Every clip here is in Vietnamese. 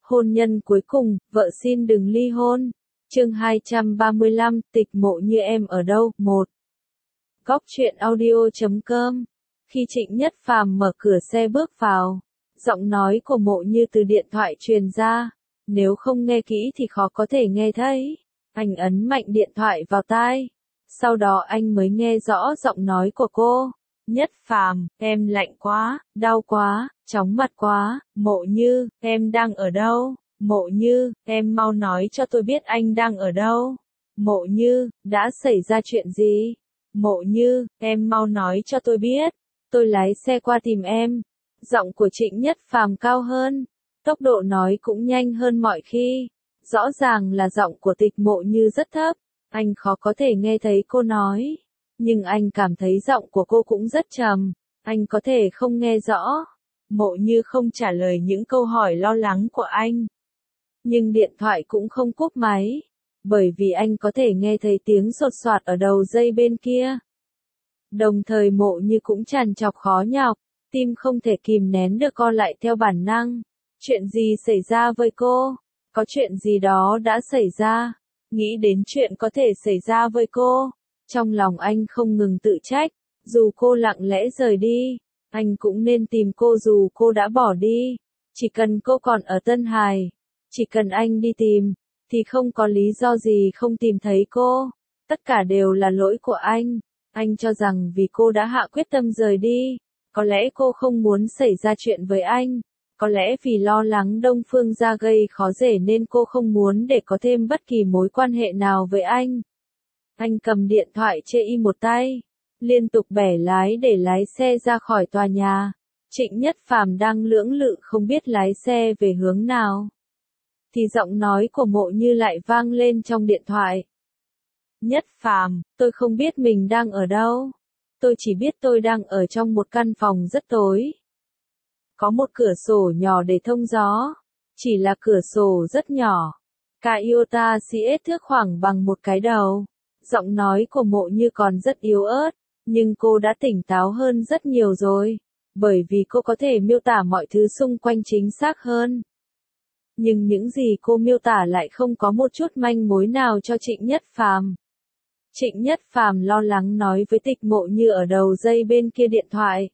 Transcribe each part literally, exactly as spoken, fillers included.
Hôn nhân cuối cùng, vợ xin đừng ly hôn. Chương hai trăm ba mươi lăm, tịch mộ như em ở đâu? một. Góc truyện audio chấm com. Khi Trịnh Nhất Phàm mở cửa xe bước vào, giọng nói của Mộ Như từ điện thoại truyền ra. Nếu không nghe kỹ thì khó có thể nghe thấy. Anh ấn mạnh điện thoại vào tai. Sau đó anh mới nghe rõ giọng nói của cô. Nhất Phàm, em lạnh quá, đau quá, chóng mặt quá. Mộ Như, em đang ở đâu? Mộ Như, em mau nói cho tôi biết anh đang ở đâu. Mộ Như, đã xảy ra chuyện gì? Mộ Như, em mau nói cho tôi biết. Tôi lái xe qua tìm em. Giọng của Trịnh Nhất Phàm cao hơn. Tốc độ nói cũng nhanh hơn mọi khi. Rõ ràng là giọng của Tịch Mộ Như rất thấp. Anh khó có thể nghe thấy cô nói. Nhưng anh cảm thấy giọng của cô cũng rất trầm. Anh có thể không nghe rõ. Mộ Như không trả lời những câu hỏi lo lắng của anh. Nhưng điện thoại cũng không cúp máy. Bởi vì anh có thể nghe thấy tiếng sột soạt ở đầu dây bên kia. Đồng thời Mộ Như cũng trằn trọc khó nhọc. Tim không thể kìm nén được co lại theo bản năng. Chuyện gì xảy ra với cô? Có chuyện gì đó đã xảy ra. Nghĩ đến chuyện có thể xảy ra với cô. Trong lòng anh không ngừng tự trách. Dù cô lặng lẽ rời đi, anh cũng nên tìm cô dù cô đã bỏ đi. Chỉ cần cô còn ở Tân Hải, chỉ cần anh đi tìm, thì không có lý do gì không tìm thấy cô. Tất cả đều là lỗi của anh. Anh cho rằng vì cô đã hạ quyết tâm rời đi, có lẽ cô không muốn xảy ra chuyện với anh. Có lẽ vì lo lắng Đông Phương Gia gây khó dễ nên cô không muốn để có thêm bất kỳ mối quan hệ nào với anh. Anh cầm điện thoại chê y một tay, liên tục bẻ lái để lái xe ra khỏi tòa nhà. Trịnh Nhất Phàm đang lưỡng lự không biết lái xe về hướng nào. Thì giọng nói của Mộ Như lại vang lên trong điện thoại. Nhất Phàm, tôi không biết mình đang ở đâu. Tôi chỉ biết tôi đang ở trong một căn phòng rất tối. Có một cửa sổ nhỏ để thông gió. Chỉ là cửa sổ rất nhỏ. Cả iota xê ét thước khoảng bằng một cái đầu. Giọng nói của Mộ Như còn rất yếu ớt. Nhưng cô đã tỉnh táo hơn rất nhiều rồi. Bởi vì cô có thể miêu tả mọi thứ xung quanh chính xác hơn. Nhưng những gì cô miêu tả lại không có một chút manh mối nào cho Trịnh Nhất Phàm. Trịnh Nhất Phàm lo lắng nói với Tịch Mộ Như ở đầu dây bên kia điện thoại.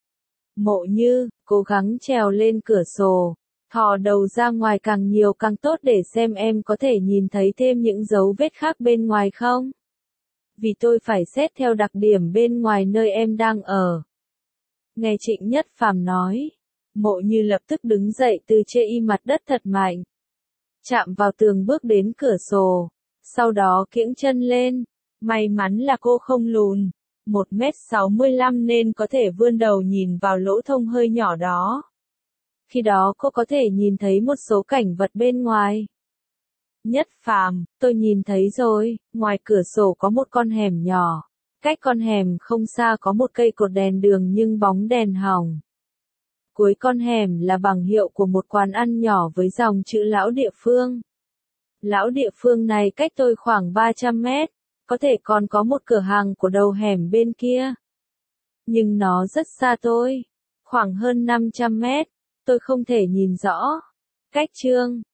Mộ Như, cố gắng trèo lên cửa sổ, thò đầu ra ngoài càng nhiều càng tốt để xem em có thể nhìn thấy thêm những dấu vết khác bên ngoài không? Vì tôi phải xét theo đặc điểm bên ngoài nơi em đang ở. Nghe Trịnh Nhất Phàm nói, Mộ Như lập tức đứng dậy từ chê y mặt đất thật mạnh. Chạm vào tường bước đến cửa sổ, sau đó kiễng chân lên. May mắn là cô không lùn, một mét sáu mươi lăm nên có thể vươn đầu nhìn vào lỗ thông hơi nhỏ đó. Khi đó cô có thể nhìn thấy một số cảnh vật bên ngoài. Nhất Phàm, tôi nhìn thấy rồi, ngoài cửa sổ có một con hẻm nhỏ. Cách con hẻm không xa có một cây cột đèn đường nhưng bóng đèn hỏng. Cuối con hẻm là bảng hiệu của một quán ăn nhỏ với dòng chữ Lão Địa Phương. Lão Địa Phương này cách tôi khoảng ba trăm mét. Có thể còn có một cửa hàng của đầu hẻm bên kia. Nhưng nó rất xa tôi. Khoảng hơn năm trăm mét. Tôi không thể nhìn rõ. Cách chương